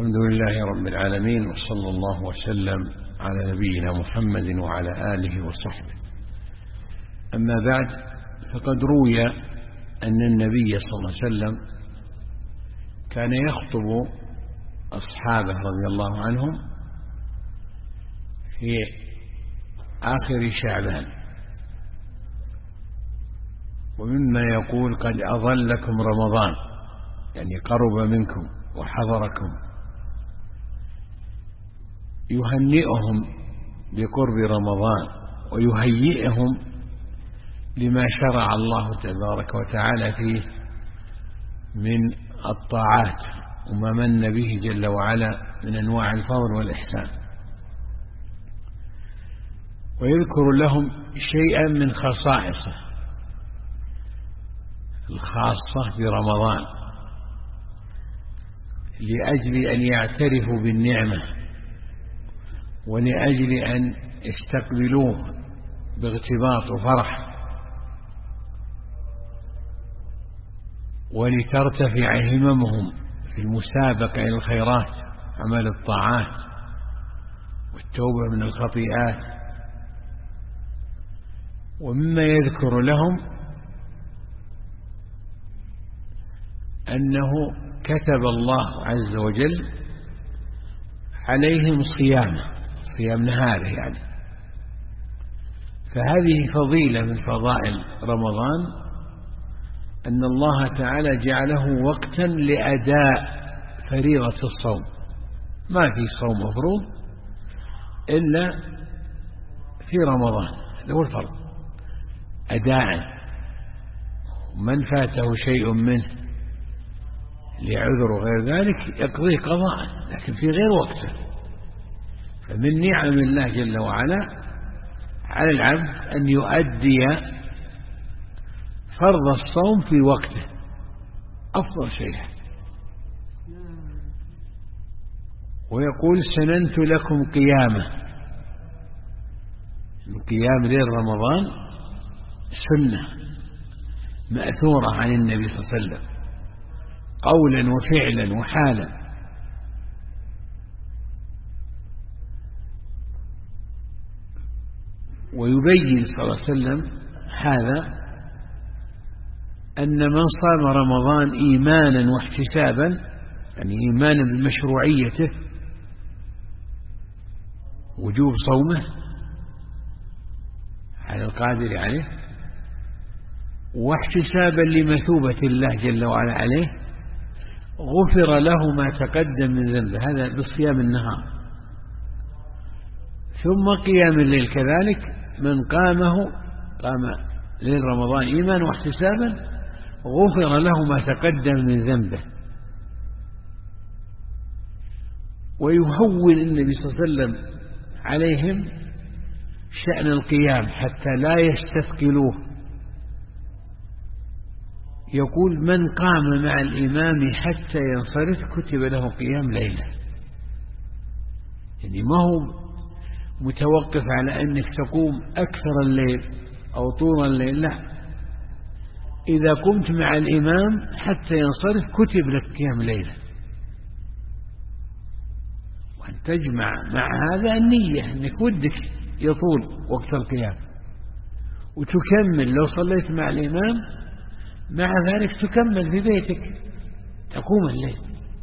الحمد لله رب العالمين، وصلى الله وسلم على نبينا محمد وعلى آله وصحبه. أما بعد، فقد روي أن النبي صلى الله عليه وسلم كان يخطب أصحابه رضي الله عنهم في آخر شعبان، ومما يقول: قد أظلكم رمضان، يعني قرب منكم وحضركم، يهنئهم بقرب رمضان ويهيئهم لما شرع الله تبارك وتعالى فيه من الطاعات وما من به جل وعلا من أنواع الفضل والإحسان، ويذكر لهم شيئا من خصائصه الخاصة برمضان لأجل أن يعترفوا بالنعمة ولأجل أن يستقبلوه باغتباط وفرح، ولترتفع هممهم في المسابقة إلى الخيرات، عمل الطاعات والتوبة من الخطيئات. ومما يذكر لهم أنه كتب الله عز وجل عليهم صيام نهاره يعني، فهذه فضيلة من فضائل رمضان، أن الله تعالى جعله وقتا لأداء فريضة الصوم. ما في صوم مفروض إلا في رمضان، هذا هو الفرض أداء، من فاته شيء منه لعذر غير ذلك يقضيه قضاء، لكن في غير وقته. فمن نعم الله جل وعلا على العبد أن يؤدي فرض الصوم في وقته، أفضل شيء. ويقول: سننت لكم قيامة. القيام ليل رمضان سنة مأثورة عن النبي صلى الله عليه وسلم قولا وفعلا وحالا، ويبين صلى الله عليه وسلم هذا أن من صام رمضان إيمانا واحتسابا، يعني إيمانا بمشروعيته وجوب صومه على القادر عليه، واحتسابا لمثوبة الله جل وعلا عليه، غفر له ما تقدم من ذنبه، هذا بصيام النهار. ثم قيام الليل كذلك، من قام ليل رمضان إيمانا واحتسابا غفر له ما تقدم من ذنبه. ويهون النبي صلى الله عليه وسلم عليهم شأن القيام حتى لا يستثقلوه. يقول: من قام مع الإمام حتى ينصرف كتب له قيام ليلة. يعني ما هو متوقف على أنك تقوم أكثر الليل أو طول الليل، لا، إذا قمت مع الإمام حتى ينصرف كتب لك قيام ليلة. وأن تجمع مع هذا النية أنك ودك يطول وقت القيام، وتكمل لو صليت مع الإمام، مع ذلك تكمل في بيتك تقوم الليل.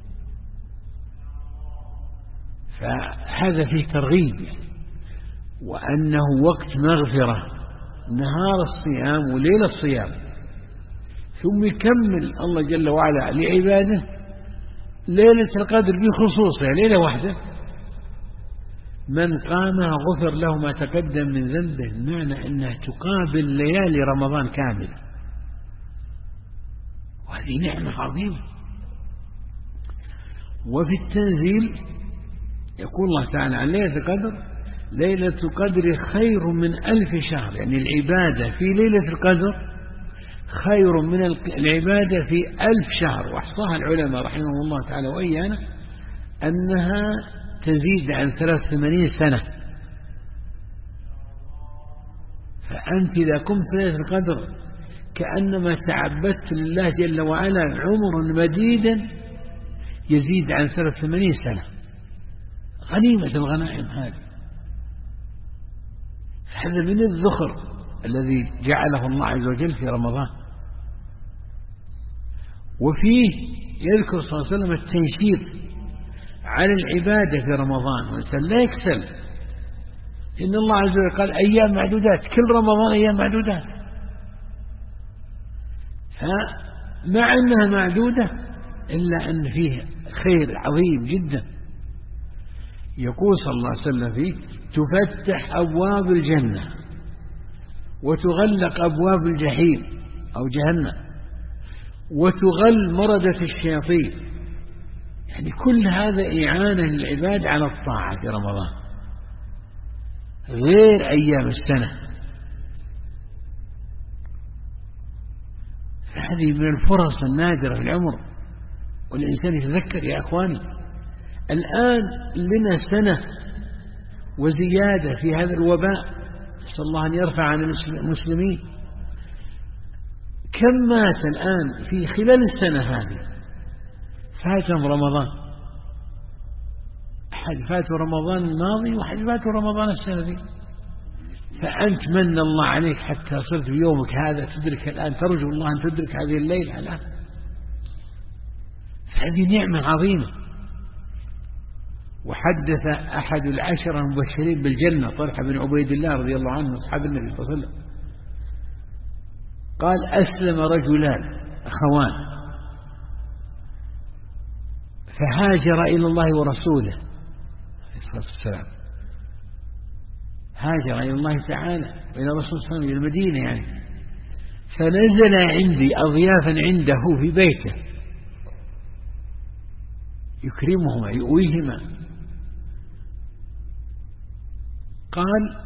فهذا فيه ترغيب، وأنه وقت مغفرة، نهار الصيام وليل الصيام. ثم يكمل الله جل وعلا لعباده ليلة القدر بخصوصها ليلة واحدة. من قامها غفر له ما تقدم من ذنبه، معنى أنها تقابل ليالي رمضان كاملة، وهذه نعمة عظيمة. وفي التنزيل يقول الله تعالى عن ليلة القدر: ليلة القدر خير من 1000 شهر، يعني العبادة في ليلة القدر خير من العبادة في 1000 شهر. وأحصاها العلماء رحمهم الله تعالى وإيانا أنها تزيد عن 83 سنة. فأنت إذا قمت ليلة القدر كأنما تعبدت لله جل وعلا عمرا مديدا يزيد عن 83 سنة، غنيمة الغنائم هذه. هذا من الذخر الذي جعله الله عز وجل في رمضان. وفيه يذكر صلى الله عليه وسلم التنشيط على العبادة في رمضان، والإنسان لا يكسل، إن الله عز وجل قال أيام معدودات، كل رمضان أيام معدودات. فمع أنها معدودة إلا أن فيه خير عظيم جدا. يقول صلى الله عليه وسلم فيه: تفتح أبواب الجنة وتغلق أبواب الجحيم أو جهنم وتغل مردة الشياطين. يعني كل هذا إعانة للعباد على الطاعة في رمضان غير أيام السنة. فهذه من الفرص النادرة في العمر، والإنسان يتذكر يا أخواني الآن لنا سنة وزيادة في هذا الوباء، نسأل الله أن يرفع عن المسلمين. كم مات الآن في خلال السنة هذه؟ فاتهم رمضان، أحد فاته رمضان الماضي وأحد فاته رمضان السنة دي. فأنت من الله عليك حتى صرت في يومك هذا تدرك الآن، ترجو الله أن تدرك هذه الليلة الآن. فهذه نعمة عظيمة. وحدث أحد العشرة المبشرين بالجنة طلحة بن عبيد الله رضي الله عنه أصحاب النبي صلى الله عليه وسلم، قال: أسلم رجلان أخوان فهاجر إلى الله ورسوله عليه الصلاة والسلام، هاجر إلى الله تعالى وإلى رسول صلى الله عليه وسلم إلى المدينة يعني، فنزل عندي أضيافا عنده في بيته يكرمهما يؤويهما. قال: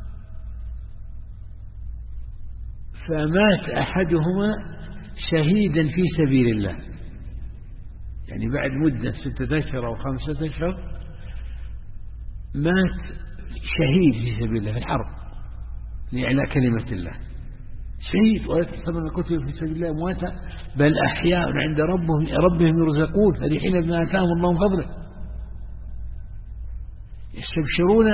فمات أحدهما شهيدا في سبيل الله، يعني بعد مدة 6 أشهر أو 5 أشهر مات شهيد في سبيل الله في الحرب لإعلاء كلمة الله، شهيد. ولا تحسبن قتلوا في سبيل الله أمواتا بل أحياء عند ربهم يرزقون فرحين بما آتاهم الله من فضله يستبشرون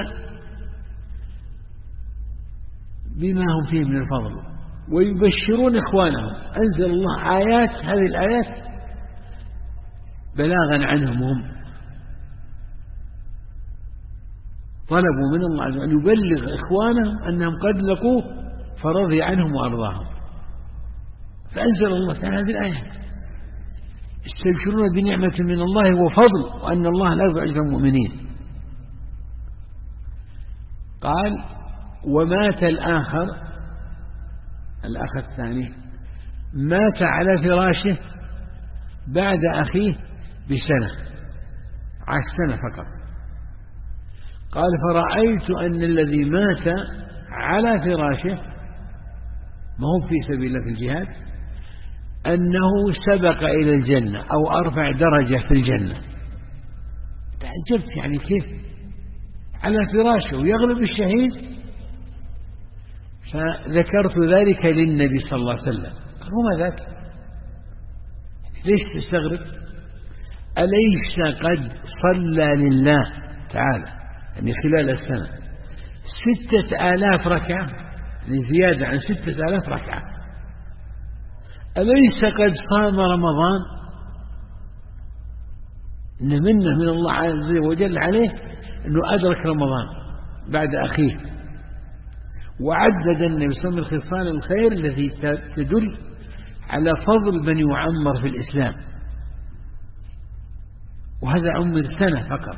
بما هم فيه من الفضل ويبشرون إخوانهم. أنزل الله آيات، هذه الآيات بلاغا عنهم هم، طلبوا من الله عز وجل أن يبلغ إخوانهم أنهم قد لقوه فرضي عنهم وأرضاهم. فأنزل الله تعالى هذه الآيات يستبشرون بنعمة من الله وفضل وأن الله لا يضيع أجر المؤمنين. قال: ومات الآخر، الأخ الثاني مات على فراشه بعد أخيه بسنة، عاش سنة فقط. قال: فرأيت أن الذي مات على فراشه ما هو في سبيل الله في الجهاد أنه سبق إلى الجنة أو أرفع درجة في الجنة. تعجبت يعني كيف على فراشه ويغلب الشهيد. فذكرت ذلك للنبي صلى الله عليه وسلم، قال: وما ذاك؟ ليش تستغرب؟ أليس قد صلى لله تعالى يعني خلال السنة 6,000 ركعة، يعني زيادة عن 6,000 ركعة؟ أليس قد صام رمضان؟ إن منه من الله عز وجل عليه أنه أدرك رمضان بعد أخيه. وعدد النبي صلى الله عليه وسلم الخصال الخير التي تدل على فضل من يعمر في الإسلام، وهذا عمر سنة فقط،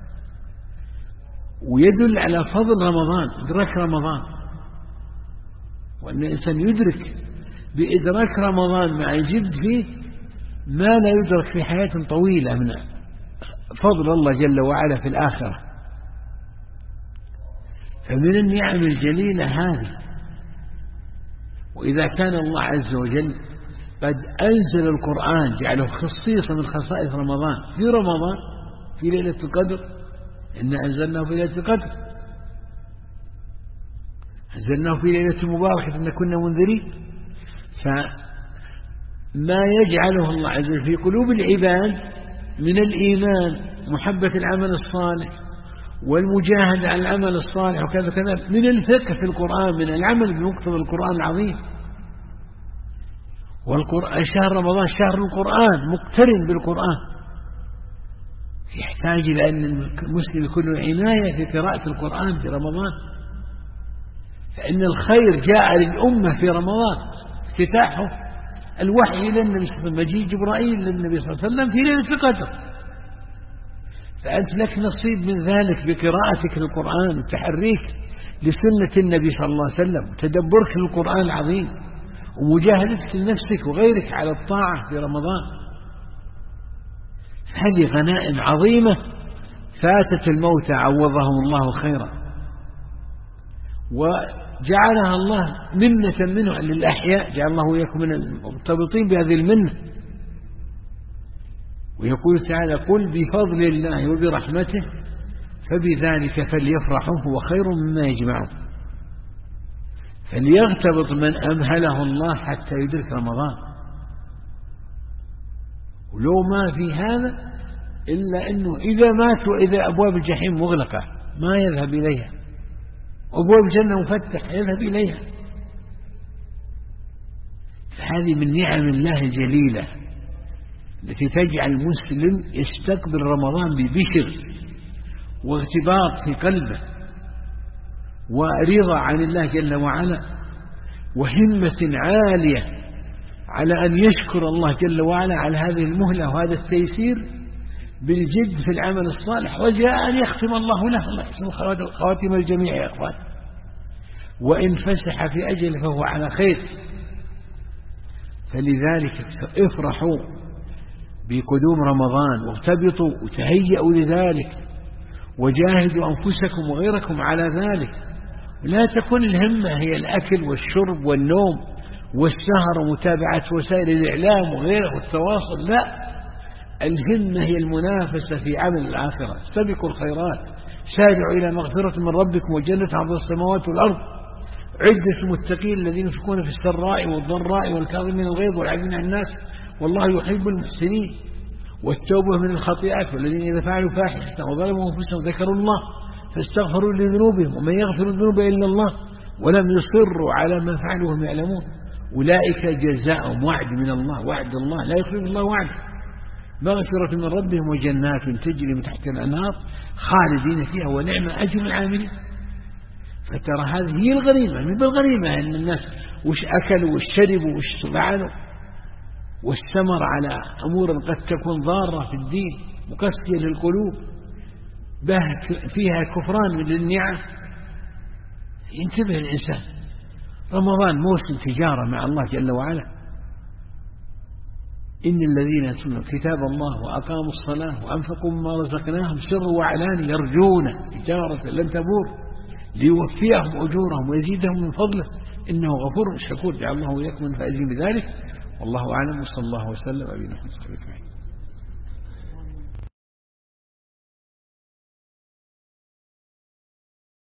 ويدل على فضل رمضان، إدراك رمضان، وأن الإنسان يدرك بإدراك رمضان مع الجد فيه ما لا يدرك في حياة طويلة من فضل الله جل وعلا في الآخرة. فمن النعم الجليلة هذه. وإذا كان الله عز وجل قد أنزل القرآن جعله خصيصا من خصائص رمضان في رمضان في ليلة القدر، إنا أنزلناه في ليلة القدر، أنزلناه في ليلة مباركة إن كنا منذرين. فما يجعله الله عز وجل في قلوب العباد من الإيمان محبة العمل الصالح والمجاهدة على العمل الصالح وكذا كذا، من الفقه في القرآن، من العمل بمقتضى القرآن العظيم. شهر رمضان شهر القرآن، مقترن بالقرآن، يحتاج إلى أن المسلم يكون له عناية في قراءة القرآن في رمضان، فإن الخير جاء للأمة في رمضان، افتتاحه الوحي إلى النبي صلى الله عليه وسلم، مجيء جبرائيل للنبي صلى الله عليه وسلم في ليلة القدر، فأنت لك نصيب من ذلك بقراءتك للقرآن وتحريك لسنة النبي صلى الله عليه وسلم وتدبرك للقرآن العظيم ومجاهدتك لنفسك وغيرك على الطاعة في رمضان. هذه غنائم عظيمة فاتت الموتى عوضهم الله خيرا، وجعلها الله منة منه للأحياء، جعل الله وإياكم من المرتبطين بهذه المنة. ويقول تعالى: قل بفضل الله وبرحمته فبذلك فليفرحوا هو خير مما يجمعون. فليغتبط من أمهله الله حتى يدرك رمضان، ولو ما في هذا إلا أنه إذا مات وإذا أبواب الجحيم مغلقة ما يذهب إليها، أبواب الجنة مفتحة يذهب إليها. فهذه من نعم الله الجليلة التي تجعل المسلم يستقبل رمضان ببشر واغتباط في قلبه ورضا عن الله جل وعلا وهمة عالية على أن يشكر الله جل وعلا على هذه المهلة وهذا التيسير بالجد في العمل الصالح، وجاء أن يختم الله له. الله يحسن خواتم الجميع يا أخوان، وإن فسح في أجل فهو على خير. فلذلك افرحوا بقدوم رمضان واغتبطوا وتهيئوا لذلك وجاهدوا أنفسكم وغيركم على ذلك. لا تكن الهمة هي الأكل والشرب والنوم والسهر ومتابعة وسائل الإعلام وغيره والتواصل، لا، الهمة هي المنافسة في عمل الآخرة. استبقوا الخيرات، سارعوا إلى مغفرة من ربكم وجنة عرضها السماوات والأرض عدة المتقين الذين ينفقون في السراء والضراء والكاظمين الغيظ والعافين عن الناس والله يحب المحسنين، والتوبة من الخطيئات، والذين إذا فعلوا فاحشة وظلموا أنفسهم ذكروا الله فاستغفروا لذنوبهم ومن يغفر الذنوب إلا الله ولم يصروا على ما فعلوا وهم يعلمون أولئك جزاؤهم وعد من الله، وعد الله لا يخلف الله وعده، مغفرة من ربهم وجنات تجري من تحت الأنهار خالدين فيها ونعم أجر العاملين. فترى هذه هي الغريمة، من بالغريمة أن الناس وش أكلوا وش شربوا وش فعلوا واستمر على أمور قد تكون ضارة في الدين مقسية للقلوب فيها كفران للنعم. ينتبه الإنسان، رمضان موسم تجارة مع الله جل وعلا. إن الذين يتلون كتاب الله وأقاموا الصلاة وأنفقوا مما رزقناهم سرا وعلانية يرجون تجارة لن تبور ليوفيهم أجورهم ويزيدهم من فضله إنه غفور شكور. جعل الله وإياكم من فائزين بذلك. والله أعلم، وصلى الله وسلم على نبينا محمد.